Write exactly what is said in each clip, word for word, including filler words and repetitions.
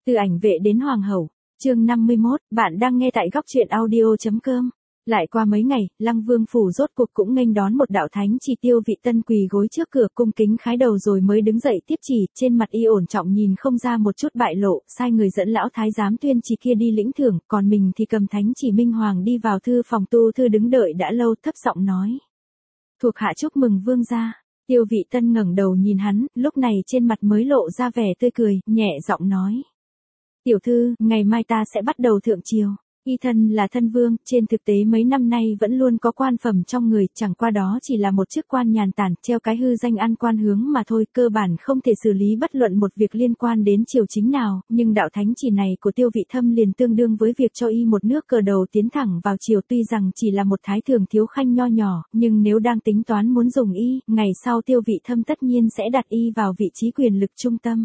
Từ ảnh vệ đến hoàng hậu, chương năm mươi mốt, bạn đang nghe tại góc truyện audio.com. Lại qua mấy ngày, Lăng Vương phủ rốt cuộc cũng nghênh đón một đạo thánh chỉ Tiêu Vị Tân quỳ gối trước cửa cung kính khái đầu rồi mới đứng dậy tiếp chỉ, trên mặt y ổn trọng nhìn không ra một chút bại lộ, sai người dẫn lão thái giám Tuyên Chỉ kia đi lĩnh thưởng, còn mình thì cầm thánh chỉ minh hoàng đi vào thư phòng tu thư đứng đợi đã lâu, thấp giọng nói: "Thuộc hạ chúc mừng vương gia." Tiêu Vị Tân ngẩng đầu nhìn hắn, lúc này trên mặt mới lộ ra vẻ tươi cười, nhẹ giọng nói: "Tiểu thư, ngày mai ta sẽ bắt đầu thượng triều." Y thân là thân vương, trên thực tế mấy năm nay vẫn luôn có quan phẩm trong người, chẳng qua đó chỉ là một chức quan nhàn tản, treo cái hư danh ăn quan hướng mà thôi, cơ bản không thể xử lý bất luận một việc liên quan đến triều chính nào, nhưng đạo thánh chỉ này của Tiêu Vị Thâm liền tương đương với việc cho y một nước cờ đầu tiến thẳng vào triều, tuy rằng chỉ là một thái thường thiếu khanh nho nhỏ, nhưng nếu đang tính toán muốn dùng y, ngày sau Tiêu Vị Thâm tất nhiên sẽ đặt y vào vị trí quyền lực trung tâm.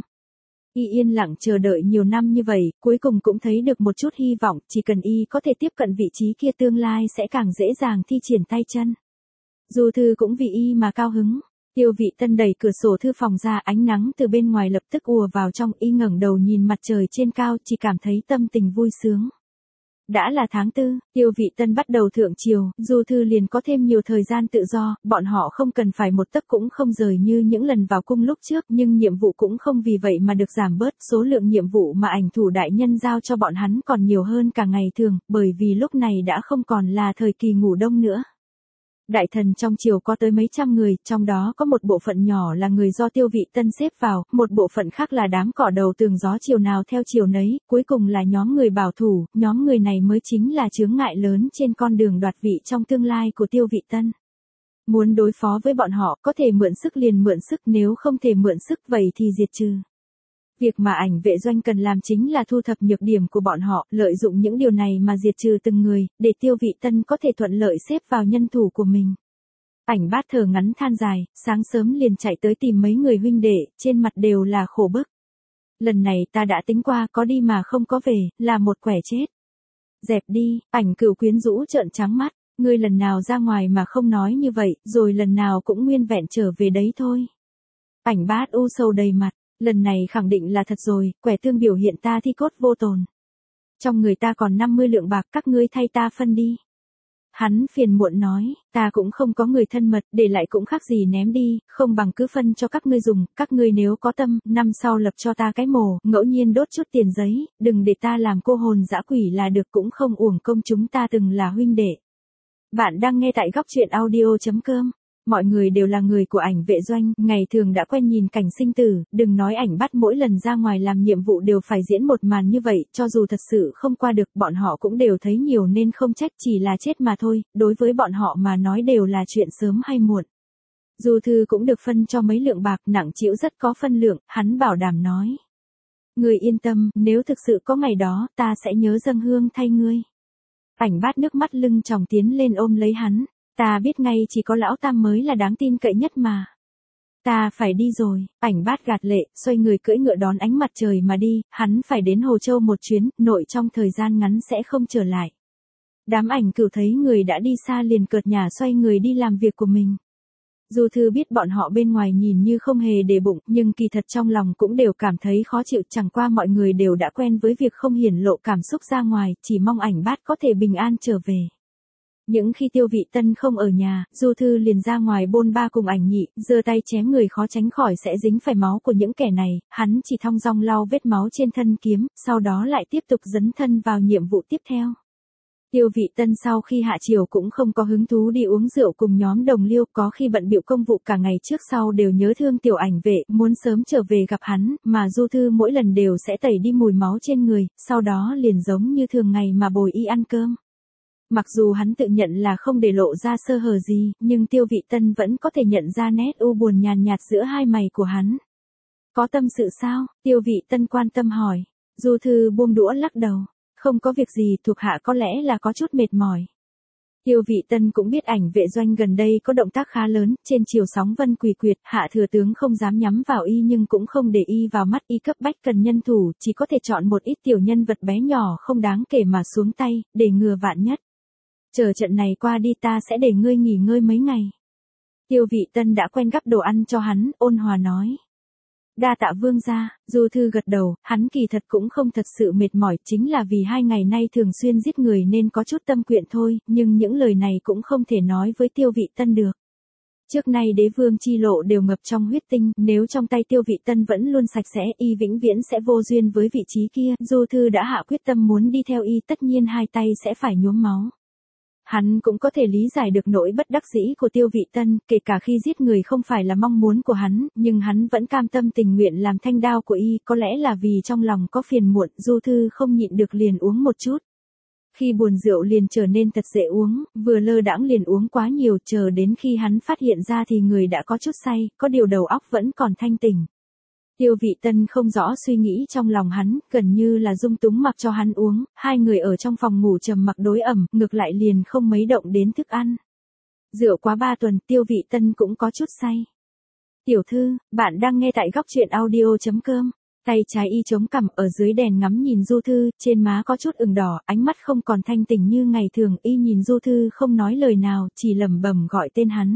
Y yên lặng chờ đợi nhiều năm như vậy, cuối cùng cũng thấy được một chút hy vọng, chỉ cần y có thể tiếp cận vị trí kia tương lai sẽ càng dễ dàng thi triển tay chân. Du Thư cũng vì y mà cao hứng. Tiêu Vị Tân đẩy cửa sổ thư phòng ra, ánh nắng từ bên ngoài lập tức ùa vào trong, y ngẩng đầu nhìn mặt trời trên cao, chỉ cảm thấy tâm tình vui sướng. Đã là tháng tư, Tiêu Vị Tân bắt đầu thượng triều, Du Thư liền có thêm nhiều thời gian tự do, bọn họ không cần phải một tấc cũng không rời như những lần vào cung lúc trước, nhưng nhiệm vụ cũng không vì vậy mà được giảm bớt, số lượng nhiệm vụ mà ảnh thủ đại nhân giao cho bọn hắn còn nhiều hơn cả ngày thường, bởi vì lúc này đã không còn là thời kỳ ngủ đông nữa. Đại thần trong triều có tới mấy trăm người, trong đó có một bộ phận nhỏ là người do Tiêu Vị Tân xếp vào, một bộ phận khác là đám cỏ đầu tường gió chiều nào theo chiều nấy, cuối cùng là nhóm người bảo thủ, nhóm người này mới chính là chướng ngại lớn trên con đường đoạt vị trong tương lai của Tiêu Vị Tân. Muốn đối phó với bọn họ, có thể mượn sức liền mượn sức, nếu không thể mượn sức vậy thì diệt trừ. Việc mà ảnh vệ doanh cần làm chính là thu thập nhược điểm của bọn họ, lợi dụng những điều này mà diệt trừ từng người, để Tiêu Vị Tân có thể thuận lợi xếp vào nhân thủ của mình. Ảnh Bát thở ngắn than dài, sáng sớm liền chạy tới tìm mấy người huynh đệ, trên mặt đều là khổ bức. Lần này ta đã tính qua, có đi mà không có về, là một quẻ chết. Dẹp đi, Ảnh Cửu quyến rũ trợn trắng mắt, ngươi lần nào ra ngoài mà không nói như vậy, rồi lần nào cũng nguyên vẹn trở về đấy thôi. Ảnh Bát u sầu đầy mặt. Lần này khẳng định là thật rồi, quẻ tương biểu hiện ta thi cốt vô tồn. Trong người ta còn năm mươi lượng bạc, các ngươi thay ta phân đi. Hắn phiền muộn nói, ta cũng không có người thân mật, để lại cũng khác gì ném đi, không bằng cứ phân cho các ngươi dùng, các ngươi nếu có tâm, năm sau lập cho ta cái mồ, ngẫu nhiên đốt chút tiền giấy, đừng để ta làm cô hồn dã quỷ là được, cũng không uổng công chúng ta từng là huynh đệ. Bạn đang nghe tại góc truyện audio.com. Mọi người đều là người của ảnh vệ doanh, ngày thường đã quen nhìn cảnh sinh tử, đừng nói Ảnh Bát mỗi lần ra ngoài làm nhiệm vụ đều phải diễn một màn như vậy, cho dù thật sự không qua được, bọn họ cũng đều thấy nhiều nên không trách, chỉ là chết mà thôi, đối với bọn họ mà nói đều là chuyện sớm hay muộn. Du Thư cũng được phân cho mấy lượng bạc, nặng trĩu rất có phân lượng, hắn bảo đảm nói: "Ngươi yên tâm, nếu thực sự có ngày đó, ta sẽ nhớ dâng hương thay ngươi." Ảnh Bát nước mắt lưng tròng tiến lên ôm lấy hắn. Ta biết ngay chỉ có lão tam mới là đáng tin cậy nhất mà. Ta phải đi rồi, Ảnh Bát gạt lệ, xoay người cưỡi ngựa đón ánh mặt trời mà đi, hắn phải đến Hồ Châu một chuyến, nội trong thời gian ngắn sẽ không trở lại. Đám Ảnh Cửu thấy người đã đi xa liền cợt nhả xoay người đi làm việc của mình. Du Thư biết bọn họ bên ngoài nhìn như không hề để bụng, nhưng kỳ thật trong lòng cũng đều cảm thấy khó chịu, chẳng qua mọi người đều đã quen với việc không hiển lộ cảm xúc ra ngoài, chỉ mong Ảnh Bát có thể bình an trở về. Những khi Tiêu Vị Tân không ở nhà, Du Thư liền ra ngoài bôn ba cùng Ảnh Nhị, giơ tay chém người khó tránh khỏi sẽ dính phải máu của những kẻ này, hắn chỉ thong dong lau vết máu trên thân kiếm, sau đó lại tiếp tục dấn thân vào nhiệm vụ tiếp theo. Tiêu Vị Tân sau khi hạ triều cũng không có hứng thú đi uống rượu cùng nhóm đồng liêu, có khi bận bịu công vụ cả ngày trước sau đều nhớ thương tiểu ảnh vệ, muốn sớm trở về gặp hắn, mà Du Thư mỗi lần đều sẽ tẩy đi mùi máu trên người, sau đó liền giống như thường ngày mà bồi y ăn cơm. Mặc dù hắn tự nhận là không để lộ ra sơ hở gì, nhưng Tiêu Vị Tân vẫn có thể nhận ra nét u buồn nhàn nhạt giữa hai mày của hắn. Có tâm sự sao? Tiêu Vị Tân quan tâm hỏi. Du Thư buông đũa lắc đầu. Không có việc gì, thuộc hạ có lẽ là có chút mệt mỏi. Tiêu Vị Tân cũng biết ảnh vệ doanh gần đây có động tác khá lớn, trên chiều sóng vân quỳ quyệt, hạ thừa tướng không dám nhắm vào y nhưng cũng không để y vào mắt, y cấp bách cần nhân thủ, chỉ có thể chọn một ít tiểu nhân vật bé nhỏ không đáng kể mà xuống tay, để ngừa vạn nhất. Chờ trận này qua đi ta sẽ để ngươi nghỉ ngơi mấy ngày. Tiêu Vị Tân đã quen gắp đồ ăn cho hắn, ôn hòa nói. Đa tạ vương gia. Du Thư gật đầu, hắn kỳ thật cũng không thật sự mệt mỏi, chính là vì hai ngày nay thường xuyên giết người nên có chút tâm quyện thôi, nhưng những lời này cũng không thể nói với Tiêu Vị Tân được. Trước nay đế vương chi lộ đều ngập trong huyết tinh, nếu trong tay Tiêu Vị Tân vẫn luôn sạch sẽ, y vĩnh viễn sẽ vô duyên với vị trí kia, Du Thư đã hạ quyết tâm muốn đi theo y, tất nhiên hai tay sẽ phải nhuốm máu. Hắn cũng có thể lý giải được nỗi bất đắc dĩ của Tiêu Vị Tân, kể cả khi giết người không phải là mong muốn của hắn, nhưng hắn vẫn cam tâm tình nguyện làm thanh đao của y, có lẽ là vì trong lòng có phiền muộn, Du Thư không nhịn được liền uống một chút. Khi buồn rượu liền trở nên thật dễ uống, vừa lơ đãng liền uống quá nhiều, chờ đến khi hắn phát hiện ra thì người đã có chút say, có điều đầu óc vẫn còn thanh tỉnh. Tiêu Vị Tân không rõ suy nghĩ trong lòng hắn, gần như là dung túng mặc cho hắn uống, hai người ở trong phòng ngủ trầm mặc đối ẩm, ngược lại liền không mấy động đến thức ăn. Rượu quá ba tuần, Tiêu Vị Tân cũng có chút say. Tiểu thư, bạn đang nghe tại góc truyện audio chấm com. Tay trái y chống cằm ở dưới đèn ngắm nhìn Du Thư, trên má có chút ửng đỏ, ánh mắt không còn thanh tỉnh như ngày thường, y nhìn Du Thư không nói lời nào, chỉ lẩm bẩm gọi tên hắn.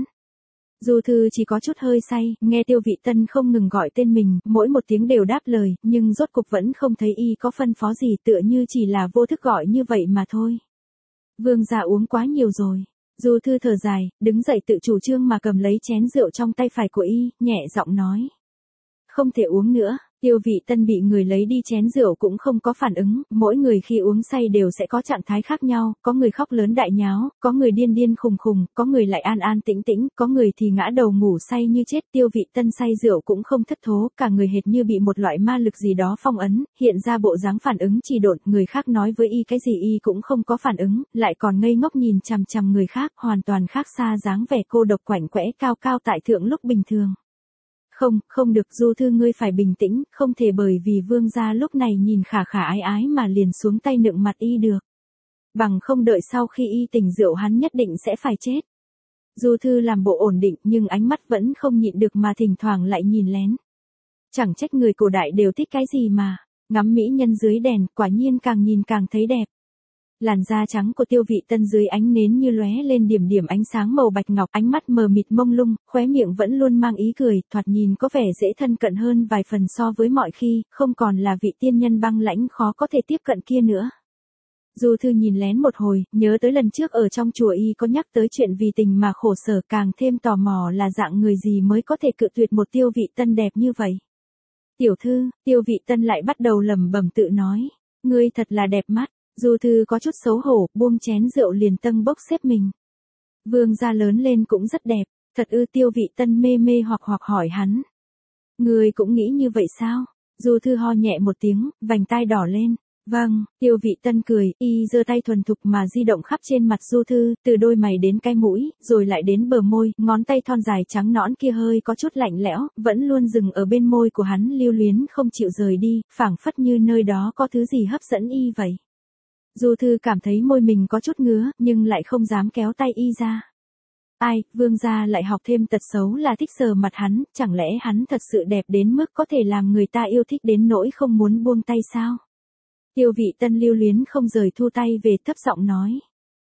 Du Thư chỉ có chút hơi say, nghe Tiêu Vị Tân không ngừng gọi tên mình, mỗi một tiếng đều đáp lời, nhưng rốt cục vẫn không thấy y có phân phó gì, tựa như chỉ là vô thức gọi như vậy mà thôi. Vương gia uống quá nhiều rồi. Du Thư thở dài, đứng dậy tự chủ trương mà cầm lấy chén rượu trong tay phải của y, nhẹ giọng nói. Không thể uống nữa. Tiêu Vị Tân bị người lấy đi chén rượu cũng không có phản ứng, mỗi người khi uống say đều sẽ có trạng thái khác nhau, có người khóc lớn đại nháo, có người điên điên khùng khùng, có người lại an an tĩnh tĩnh, có người thì ngã đầu ngủ say như chết. Tiêu Vị Tân say rượu cũng không thất thố, cả người hệt như bị một loại ma lực gì đó phong ấn, hiện ra bộ dáng phản ứng trì độn, người khác nói với y cái gì y cũng không có phản ứng, lại còn ngây ngốc nhìn chằm chằm người khác, hoàn toàn khác xa dáng vẻ cô độc quạnh quẽ cao cao tại thượng lúc bình thường. Không, không được, Du Thư ngươi phải bình tĩnh, không thể bởi vì vương gia lúc này nhìn khả khả ái ái mà liền xuống tay nựng mặt y được. Bằng không đợi sau khi y tỉnh rượu hắn nhất định sẽ phải chết. Du Thư làm bộ ổn định nhưng ánh mắt vẫn không nhịn được mà thỉnh thoảng lại nhìn lén. Chẳng trách người cổ đại đều thích cái gì mà, ngắm mỹ nhân dưới đèn, quả nhiên càng nhìn càng thấy đẹp. Làn da trắng của Tiêu Vị Tân dưới ánh nến như lóe lên điểm điểm ánh sáng màu bạch ngọc, ánh mắt mờ mịt mông lung, khóe miệng vẫn luôn mang ý cười, thoạt nhìn có vẻ dễ thân cận hơn vài phần so với mọi khi, không còn là vị tiên nhân băng lãnh khó có thể tiếp cận kia nữa. Du Thư nhìn lén một hồi, nhớ tới lần trước ở trong chùa y có nhắc tới chuyện vì tình mà khổ sở, càng thêm tò mò là dạng người gì mới có thể cự tuyệt một Tiêu Vị Tân đẹp như vậy. Tiểu thư, Tiêu Vị Tân lại bắt đầu lẩm bẩm tự nói, ngươi thật là đẹp mắt. Du Thư có chút xấu hổ, buông chén rượu liền tâng bốc xếp mình. Vương gia lớn lên cũng rất đẹp, thật ư? Tiêu Vị Tân mê mê hoặc hoặc hỏi hắn. Ngươi cũng nghĩ như vậy sao? Du Thư ho nhẹ một tiếng, vành tai đỏ lên. Vâng, Tiêu Vị Tân cười, y giơ tay thuần thục mà di động khắp trên mặt Du Thư, từ đôi mày đến cái mũi, rồi lại đến bờ môi, ngón tay thon dài trắng nõn kia hơi có chút lạnh lẽo, vẫn luôn dừng ở bên môi của hắn lưu luyến không chịu rời đi, phảng phất như nơi đó có thứ gì hấp dẫn y vậy. Du Thư cảm thấy môi mình có chút ngứa, nhưng lại không dám kéo tay y ra. Ai, vương gia lại học thêm tật xấu là thích sờ mặt hắn, chẳng lẽ hắn thật sự đẹp đến mức có thể làm người ta yêu thích đến nỗi không muốn buông tay sao? Tiêu Vị Tân lưu luyến không rời thu tay về, thấp giọng nói.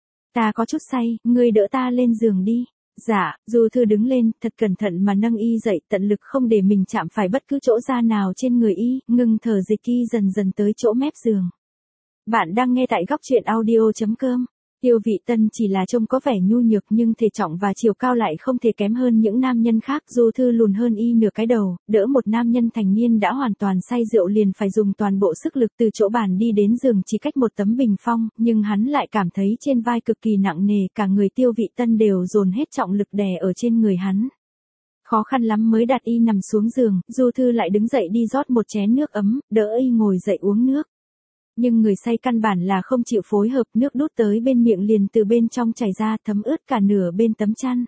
Ta có chút say, ngươi đỡ ta lên giường đi. Dạ, Du Thư đứng lên, thật cẩn thận mà nâng y dậy, tận lực không để mình chạm phải bất cứ chỗ da nào trên người y, ngừng thở dịch y dần dần tới chỗ mép giường. Bạn đang nghe tại góc truyện audio chấm com. Tiêu Vị Tân chỉ là trông có vẻ nhu nhược nhưng thể trọng và chiều cao lại không thể kém hơn những nam nhân khác. Du Thư lùn hơn y nửa cái đầu, đỡ một nam nhân thành niên đã hoàn toàn say rượu liền phải dùng toàn bộ sức lực từ chỗ bàn đi đến giường chỉ cách một tấm bình phong, nhưng hắn lại cảm thấy trên vai cực kỳ nặng nề, cả người Tiêu Vị Tân đều dồn hết trọng lực đè ở trên người hắn. Khó khăn lắm mới đặt y nằm xuống giường, Du Thư lại đứng dậy đi rót một chén nước ấm, đỡ y ngồi dậy uống nước. Nhưng người say căn bản là không chịu phối hợp, nước đút tới bên miệng liền từ bên trong chảy ra, thấm ướt cả nửa bên tấm chăn.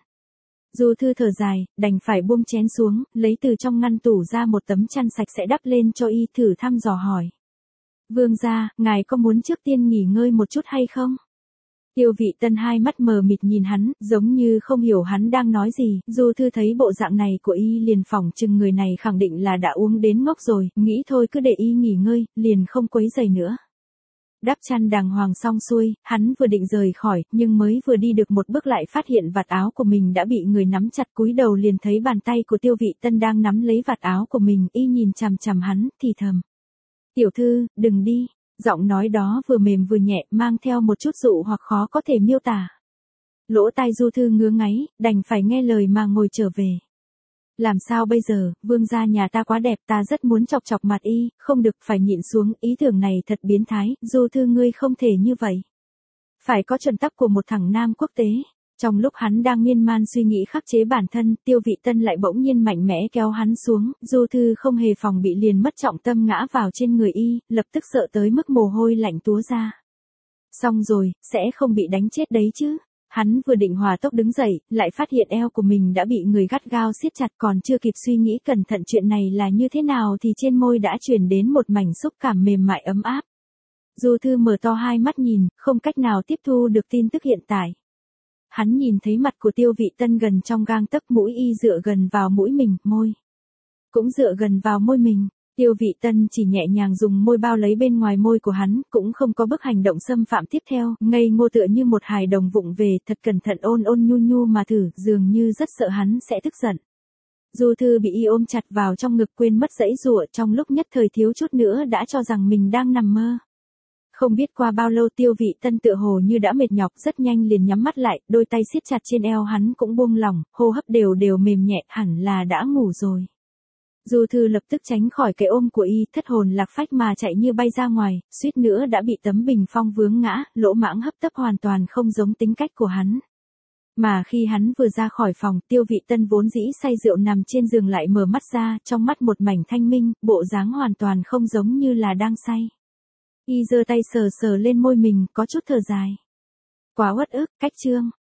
Du Thư thở dài, đành phải buông chén xuống, lấy từ trong ngăn tủ ra một tấm chăn sạch sẽ đắp lên cho y, thử thăm dò hỏi. Vương gia, ngài có muốn trước tiên nghỉ ngơi một chút hay không? Tiêu Vị Tân hai mắt mờ mịt nhìn hắn, giống như không hiểu hắn đang nói gì. Du Thư thấy bộ dạng này của y liền phỏng chừng người này khẳng định là đã uống đến ngốc rồi, nghĩ thôi cứ để y nghỉ ngơi, liền không quấy rầy nữa. Đắp chăn đàng hoàng xong xuôi, hắn vừa định rời khỏi, nhưng mới vừa đi được một bước lại phát hiện vạt áo của mình đã bị người nắm chặt, cúi đầu liền thấy bàn tay của Tiêu Vị Tân đang nắm lấy vạt áo của mình, y nhìn chằm chằm hắn, thì thầm. Tiểu thư, đừng đi. Giọng nói đó vừa mềm vừa nhẹ, mang theo một chút dụ hoặc khó có thể miêu tả. Lỗ tai Du Thư ngứa ngáy, đành phải nghe lời mà ngồi trở về. Làm sao bây giờ, vương gia nhà ta quá đẹp, ta rất muốn chọc chọc mặt y, không được, phải nhịn xuống, ý tưởng này thật biến thái, Du Thư ngươi không thể như vậy. Phải có chuẩn tắc của một thằng nam quốc tế. Trong lúc hắn đang miên man suy nghĩ khắc chế bản thân, Tiêu Vị Tân lại bỗng nhiên mạnh mẽ kéo hắn xuống, Du Thư không hề phòng bị liền mất trọng tâm ngã vào trên người y, lập tức sợ tới mức mồ hôi lạnh túa ra. Xong rồi, sẽ không bị đánh chết đấy chứ. Hắn vừa định hòa tốc đứng dậy, lại phát hiện eo của mình đã bị người gắt gao siết chặt, còn chưa kịp suy nghĩ cẩn thận chuyện này là như thế nào thì trên môi đã truyền đến một mảnh xúc cảm mềm mại ấm áp. Du Thư mở to hai mắt nhìn, không cách nào tiếp thu được tin tức hiện tại. Hắn nhìn thấy mặt của Tiêu Vị Tân gần trong gang tấc, mũi y dựa gần vào mũi mình, môi cũng dựa gần vào môi mình. Tiêu Vị Tân chỉ nhẹ nhàng dùng môi bao lấy bên ngoài môi của hắn, cũng không có bước hành động xâm phạm tiếp theo, ngây ngô tựa như một hài đồng vụng về, thật cẩn thận ôn ôn nhu nhu mà thử, dường như rất sợ hắn sẽ tức giận. Du Thư bị y ôm chặt vào trong ngực, quên mất giãy giụa, trong lúc nhất thời thiếu chút nữa đã cho rằng mình đang nằm mơ. Không biết qua bao lâu Tiêu Vị Tân tựa hồ như đã mệt nhọc, rất nhanh liền nhắm mắt lại, đôi tay siết chặt trên eo hắn cũng buông lỏng, hô hấp đều đều mềm nhẹ, hẳn là đã ngủ rồi. Du Thư lập tức tránh khỏi cái ôm của y, thất hồn lạc phách mà chạy như bay ra ngoài, suýt nữa đã bị tấm bình phong vướng ngã, lỗ mãng hấp tấp hoàn toàn không giống tính cách của hắn. Mà khi hắn vừa ra khỏi phòng, Tiêu Vị Tân vốn dĩ say rượu nằm trên giường lại mở mắt ra, trong mắt một mảnh thanh minh, bộ dáng hoàn toàn không giống như là đang say. Y giơ tay sờ sờ lên môi mình, có chút thở dài. Quá uất ức, cách trương.